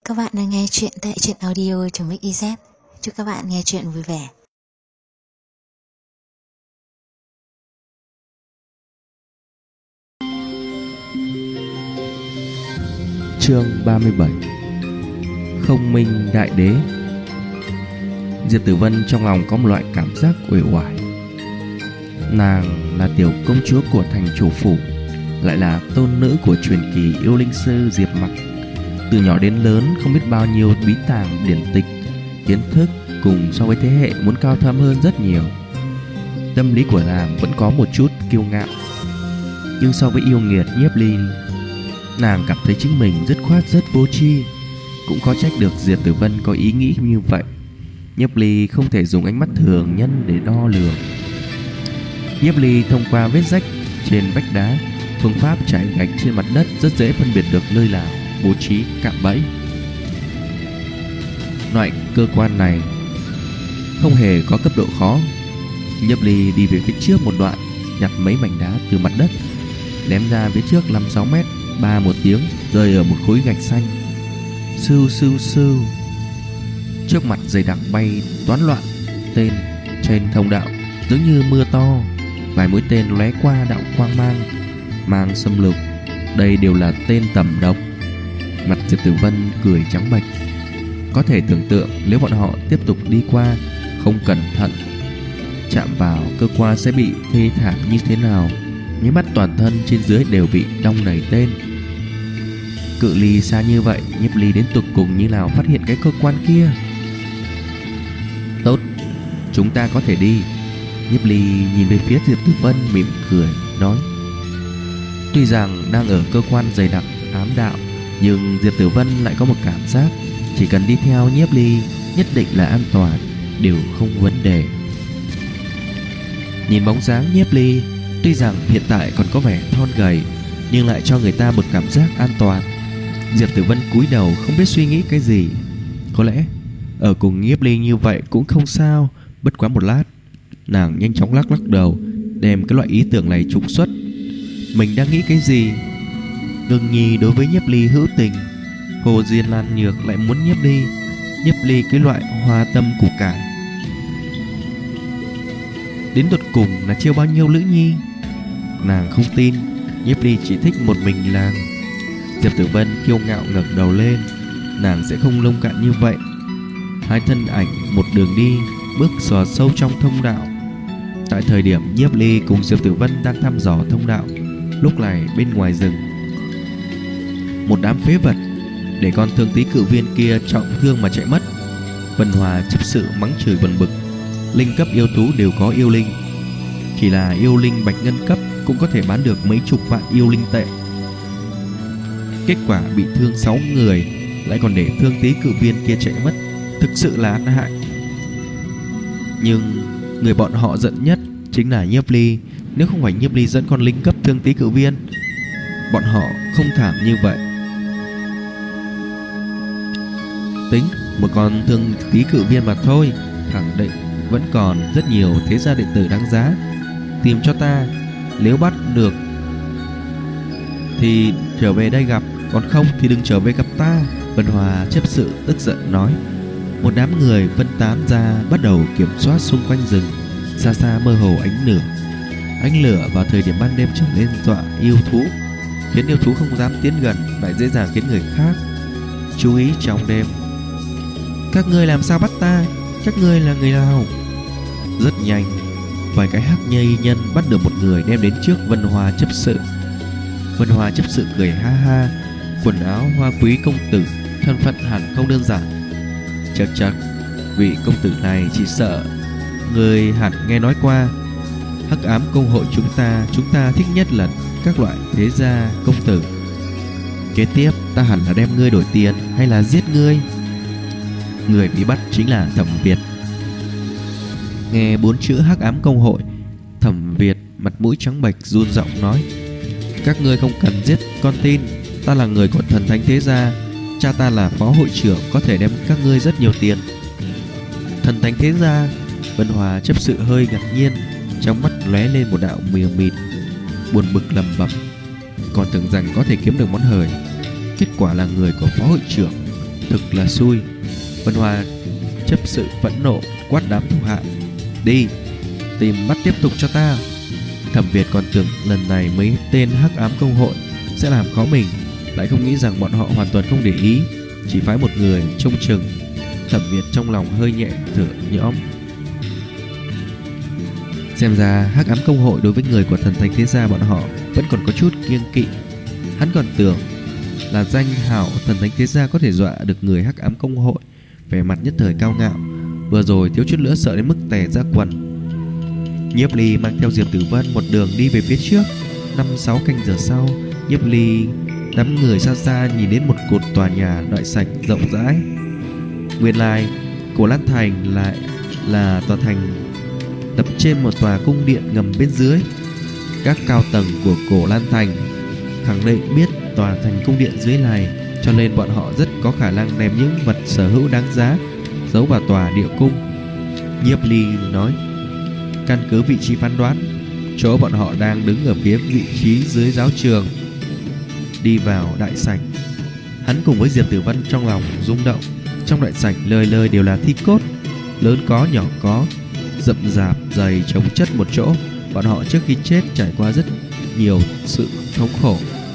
các bạn đang nghe chuyện tại truyện audio.mix.iz. Chúc các bạn nghe chuyện vui vẻ. Chương 37. Không minh đại đế. Diệp Tử Vân trong lòng có một loại cảm giác uể oải. Nàng là tiểu công chúa của thành chủ phủ, lại là tôn nữ của truyền kỳ yêu linh sư Diệp Mặc. Từ nhỏ đến lớn không biết bao nhiêu bí tàng điển tịch, kiến thức cùng so với thế hệ muốn cao thâm hơn rất nhiều. Tâm lý của nàng vẫn có một chút kiêu ngạo. Nhưng so với yêu nghiệt Nhiếp Ly, nàng cảm thấy chính mình dứt khoát rất vô tri. Cũng khó trách được Diệp Tử Vân có ý nghĩ như vậy. Nhiếp Ly không thể dùng ánh mắt thường nhân để đo lường. Nhiếp Ly thông qua vết rách trên vách đá, phương pháp trải gạch trên mặt đất rất dễ phân biệt được nơi nào bố trí cạm bẫy. Loại cơ quan này không hề có cấp độ khó. Nhiếp Ly đi về phía trước một đoạn, nhặt mấy mảnh đá từ mặt đất, ném ra phía trước 5-6 mét, ba một tiếng rơi ở một khối gạch xanh. Sưu sưu sưu. Trước mặt dày đặc bay toán loạn tên trên thông đạo giống như mưa to. Vài mũi tên lóe qua đạo quang mang xâm lược. Đây đều là tên tầm độc. Mặt Diệp Tử Vân cười trắng bệch. Có thể tưởng tượng nếu bọn họ tiếp tục đi qua, không cẩn thận chạm vào cơ quan sẽ bị thê thảm như thế nào. Nháy mắt toàn thân trên dưới đều bị đong đầy tên. Cự ly xa như vậy, Nhiếp Ly đến tột cùng như nào phát hiện cái cơ quan kia. Tốt, chúng ta có thể đi. Nhiếp Ly nhìn về phía Diệp Tử Vân mỉm cười nói. Tuy rằng đang ở cơ quan dày đặc ám đạo, nhưng Diệp Tử Vân lại có một cảm giác chỉ cần đi theo Nhiếp Ly nhất định là an toàn, đều không vấn đề. Nhìn bóng dáng Nhiếp Ly, tuy rằng hiện tại còn có vẻ thon gầy, nhưng lại cho người ta một cảm giác an toàn. Diệp Tử Vân cúi đầu không biết suy nghĩ cái gì. Có lẽ ở cùng Nhiếp Ly như vậy cũng không sao. Bất quá một lát, nàng nhanh chóng lắc đầu, đem cái loại ý tưởng này trục xuất. Mình đang nghĩ cái gì? Ngưng nhi đối với Nhiếp Ly hữu tình, Hồ Diên Lan Nhược lại muốn Nhiếp Ly cái loại hoa tâm củ cải. Đến tột cùng là chiêu bao nhiêu nữ nhi? Nàng không tin Nhiếp Ly chỉ thích một mình nàng. Diệp Tử Vân kiêu ngạo ngẩng đầu lên. Nàng sẽ không lông cạn như vậy. Hai thân ảnh một đường đi, bước xò sâu trong thông đạo. Tại thời điểm Nhiếp Ly cùng Diệp Tử Vân đang thăm dò thông đạo, lúc này bên ngoài rừng, một đám phế vật để con Thương Tí cự viên kia trọng thương mà chạy mất. Vân Hòa chấp sự mắng chửi bần bực. Linh cấp yêu thú đều có yêu linh, chỉ là yêu linh bạch ngân cấp cũng có thể bán được mấy chục vạn yêu linh tệ. Kết quả bị thương 6 người, lại còn để Thương Tí cự viên kia chạy mất, thực sự là ăn hại. Nhưng người bọn họ giận nhất chính là Nhiếp Ly. Nếu không phải Nhiếp Ly dẫn con linh cấp Thương Tí cự viên, bọn họ không thảm như vậy. Tính một con Thương Tí cự viên mà thôi, khẳng định vẫn còn rất nhiều thế gia đệ tử đáng giá. Tìm cho ta, nếu bắt được thì trở về đây gặp, còn không thì đừng trở về gặp ta. Vân Hòa chấp sự tức giận nói. Một đám người phân tán ra, bắt đầu kiểm soát xung quanh rừng. Xa xa mơ hồ ánh lửa vào thời điểm ban đêm trở nên dọa yêu thú, khiến yêu thú không dám tiến gần, lại dễ dàng khiến người khác chú ý trong đêm. Các ngươi làm sao bắt ta? Các ngươi là người nào? Rất nhanh, vài cái hắc nhây nhân bắt được một người, đem đến trước Vân Hòa chấp sự. Vân Hòa chấp sự cười ha ha. Quần áo hoa quý công tử, thân phận hẳn không đơn giản. Chắc vị công tử này chỉ sợ người hẳn nghe nói qua. Hắc ám công hội chúng ta thích nhất là các loại thế gia công tử. Kế tiếp ta hẳn là đem ngươi đổi tiền hay là giết ngươi? Người bị bắt chính là Thẩm Việt. Nghe 4 chữ Hắc ám công hội, Thẩm Việt mặt mũi trắng bệch, run giọng nói. Các ngươi không cần giết con tin. Ta là người của Thần Thánh thế gia, cha ta là phó hội trưởng, có thể đem các ngươi rất nhiều tiền. Thần Thánh thế gia? Vân Hòa chấp sự hơi ngạc nhiên, trong mắt lóe lên một đạo mờ mịt, buồn bực lẩm bẩm. Còn tưởng rằng có thể kiếm được món hời, kết quả là người của phó hội trưởng. thực là xui. Vân Hòa chấp sự phẫn nộ quát đám thủ hạ: đi, tìm bắt tiếp tục cho ta. Thẩm Việt còn tưởng lần này mấy tên hắc ám công hội sẽ làm khó mình, lại không nghĩ rằng bọn họ hoàn toàn không để ý, chỉ phái một người trông chừng. Thẩm Việt trong lòng hơi nhẹ thở nhõm. Xem ra hắc ám công hội đối với người của Thần Thánh Thế Gia bọn họ vẫn còn có chút kiêng kỵ. Hắn còn tưởng là danh hào Thần Thánh Thế Gia có thể dọa được người hắc ám công hội, vẻ mặt nhất thời cao ngạo, vừa rồi thiếu chút nữa sợ đến mức tè ra quần. Nhiếp Ly mang theo Diệp Tử Vân một đường đi về phía trước. 5-6 canh giờ sau, Nhiếp Ly đám người xa xa nhìn đến một cột tòa nhà đại sảnh rộng rãi. Nguyên lai Cổ Lan Thành lại là tòa thành tập trên một tòa cung điện ngầm bên dưới. Các cao tầng của Cổ Lan Thành khẳng định biết tòa thành cung điện dưới này, cho nên bọn họ rất có khả năng đem những vật sở hữu đáng giá giấu vào tòa địa cung. Nhiếp Ly nói: căn cứ vị trí phán đoán, chỗ bọn họ đang đứng ở phía vị trí dưới giáo trường. Đi vào đại sảnh, hắn cùng với Diệp Tử Vân trong lòng rung động. Trong đại sảnh lời lời đều là thi cốt, lớn có nhỏ có, rậm rạp dày chồng chất một chỗ. Bọn họ trước khi chết trải qua rất nhiều sự thống khổ.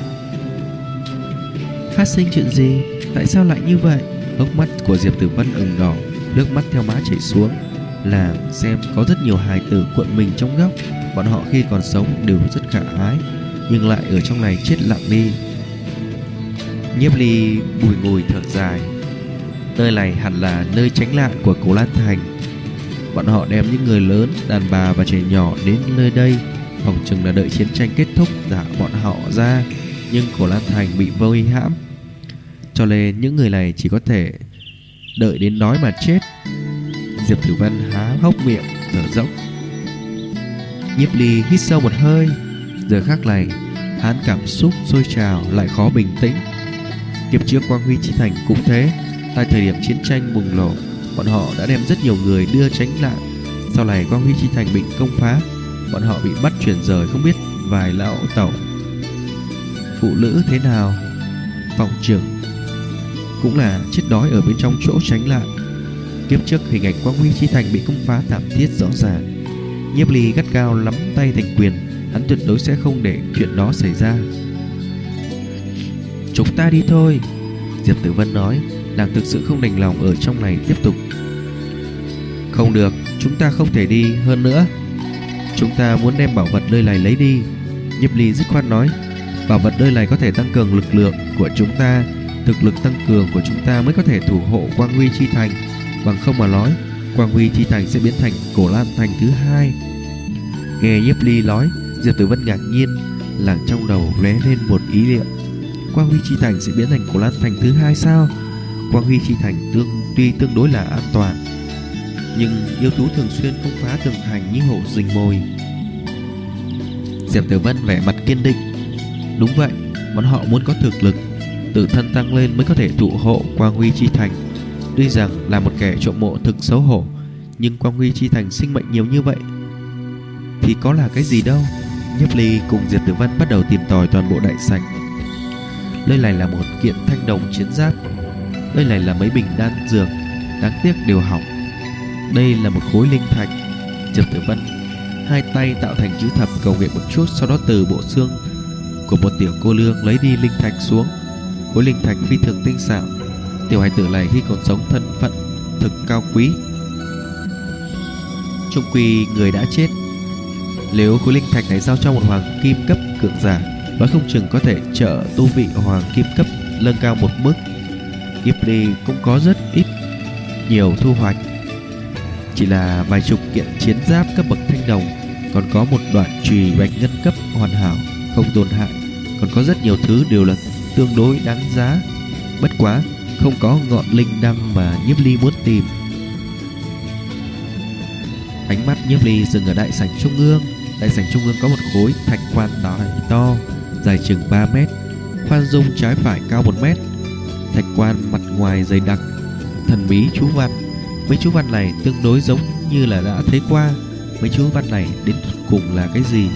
Phát sinh chuyện gì? Tại sao lại như vậy? Hốc mắt của Diệp Tử Vân ửng đỏ, nước mắt theo má chảy xuống. Là xem có rất nhiều hài tử cuộn mình trong góc. Bọn họ khi còn sống đều rất khả ái, nhưng lại ở trong này chết lặng đi. Nhiếp Ly bùi ngùi thở dài. Nơi này hẳn là nơi tránh nạn của Cổ Lan Thành. Bọn họ đem những người lớn, đàn bà và trẻ nhỏ đến nơi đây, phòng chừng là đợi chiến tranh kết thúc thả bọn họ ra. Nhưng Cổ Lan Thành bị vây hãm, cho nên những người này chỉ có thể đợi đến đói mà chết. Diệp Tử Vân há hốc miệng thở dốc. Nhiếp Ly hít sâu một hơi. Giờ khắc này hắn cảm xúc sôi trào lại khó bình tĩnh. Kiếp trước Quang Huy Chi Thành cũng thế. Tại thời điểm chiến tranh bùng nổ, bọn họ đã đem rất nhiều người đưa tránh nạn. Sau này Quang Huy Chi Thành bị công phá, bọn họ bị bắt chuyển rời không biết vài lão tẩu. Phụ nữ thế nào? Phòng trưởng cũng là chết đói ở bên trong chỗ tránh nạn. Kiếp trước hình ảnh Quang Huy Chi Thành bị công phá thảm thiết rõ ràng. Nhiếp Ly gắt gao nắm tay thành quyền, hắn tuyệt đối sẽ không để chuyện đó xảy ra. Chúng ta đi thôi, Diệp Tử Vân nói. Nàng thực sự không đành lòng ở trong này tiếp tục. Không được, chúng ta không thể đi. Hơn nữa, chúng ta muốn đem bảo vật nơi này lấy đi. Nhiếp Ly dứt khoát nói. Bảo vật nơi này có thể tăng cường lực lượng của chúng ta. Thực lực tăng cường của chúng ta mới có thể thủ hộ Quang Huy Chi Thành. Bằng không mà nói, Quang Huy Chi Thành sẽ biến thành Cổ Lan Thành thứ hai. Nghe Nhiếp Ly nói, Diệp Tử Vân ngạc nhiên, làng trong đầu lóe lên một ý niệm. Quang Huy Chi Thành sẽ biến thành Cổ Lan Thành thứ hai sao? Quang Huy Chi Thành tuy tương đối là an toàn, nhưng yêu thú thường xuyên công phá tường thành như hổ rình mồi. Diệp Tử Vân vẻ mặt kiên định. Đúng vậy, bọn họ muốn có thực lực tự thân tăng lên mới có thể thụ hộ Quang Huy Chi Thành. Tuy rằng là một kẻ trộm mộ thực xấu hổ, nhưng Quang Huy Chi Thành sinh mệnh nhiều như vậy thì có là cái gì đâu. Nhiếp Ly cùng Diệp Tử Vân bắt đầu tìm tòi toàn bộ đại sảnh. Nơi này là một kiện thanh đồng chiến giáp. Nơi này là mấy bình đan dược, đáng tiếc đều hỏng. Đây là một khối linh thạch. Diệp Tử Vân hai tay tạo thành chữ thập cầu nguyện một chút, sau đó từ bộ xương của một tiểu cô nương lấy đi linh thạch xuống. Khối linh thạch phi thường tinh xảo. Tiểu hài tử này khi còn sống thân phận thực cao quý. Trung quy người đã chết. Nếu khối linh thạch này giao cho một hoàng kim cấp cường giả, nói không chừng có thể trợ tu vị hoàng kim cấp nâng cao một bước. Nhiếp Ly cũng có rất ít nhiều thu hoạch, chỉ là vài chục kiện chiến giáp cấp bậc thanh đồng, còn có một đoạn chùy bạch ngân cấp hoàn hảo không tổn hại, còn có rất nhiều thứ đều là tương đối đáng giá. Bất quá không có ngọn linh đăng mà Nhiếp Ly muốn tìm. Ánh mắt Nhiếp Ly dừng ở đại sảnh trung ương. Đại sảnh trung ương có một khối thạch quan to, dài chừng 3 mét, khoan dung trái phải cao 1 mét. Thạch quan mặt ngoài dày đặc, thần bí chú văn. Mấy chú văn này tương đối giống như là đã thấy qua. Mấy chú văn này đến cùng là cái gì?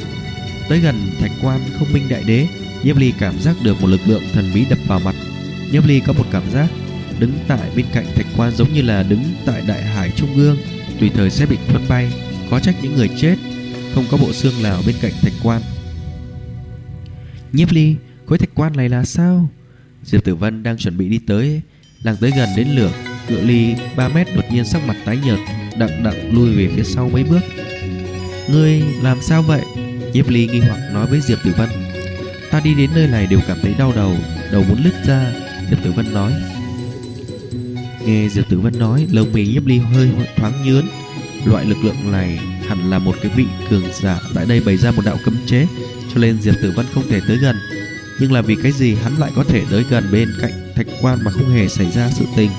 Tới gần thạch quan Không Minh Đại Đế, Nhiếp Ly cảm giác được một lực lượng thần bí đập vào mặt. Nhiếp Ly có một cảm giác đứng tại bên cạnh thạch quan giống như là đứng tại đại hải trung ương, tùy thời sẽ bị cuốn bay. Có trách những người chết không có bộ xương nào bên cạnh thạch quan. Nhiếp Ly, khối thạch quan này là sao? Diệp Tử Vân đang chuẩn bị đi tới, đang tới gần đến lửa cự ly 3 mét, đột nhiên sắc mặt tái nhợt, đặng lui về phía sau mấy bước. Ngươi làm sao vậy? Nhiếp Ly nghi hoặc nói với Diệp Tử Vân. Ta đi đến nơi này đều cảm thấy đau đầu, đầu muốn lứt ra. Diệp Tử Vân nói. Nghe Diệp Tử Vân nói, lông mày Nhiếp Ly hơi thoáng nhướn. Loại lực lượng này hẳn là một cái vị cường giả tại đây bày ra một đạo cấm chế, cho nên Diệp Tử Vân không thể tới gần. Nhưng là vì cái gì hắn lại có thể tới gần bên cạnh thạch quan mà không hề xảy ra sự tình?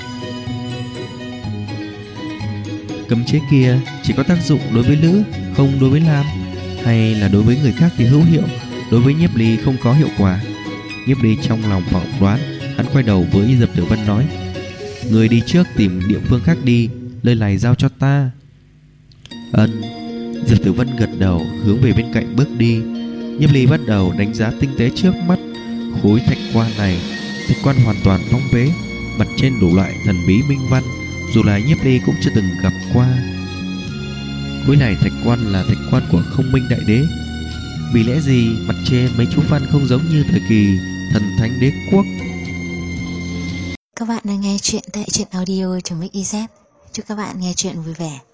Cấm chế kia chỉ có tác dụng đối với nữ, không đối với nam, hay là đối với người khác thì hữu hiệu, đối với Nhiếp Ly không có hiệu quả? Nhiếp Ly trong lòng phỏng đoán, hắn quay đầu với Diệp Tử Vân nói: Người đi trước tìm địa phương khác đi, nơi này giao cho ta. Ân. Diệp Tử Vân gật đầu, hướng về bên cạnh bước đi. Nhiếp Ly bắt đầu đánh giá tinh tế trước mắt khối thạch quan này. Thạch quan hoàn toàn phong bế, mặt trên đủ loại thần bí minh văn, dù là Nhiếp Ly cũng chưa từng gặp qua. Khối này thạch quan là thạch quan của Không Minh Đại Đế. Vì lẽ gì mặt trên mấy chú văn không giống như thời kỳ Thần Thánh Đế Quốc? Các bạn đang nghe chuyện tại truyện audio.mix.iz. Chúc các bạn nghe chuyện vui vẻ.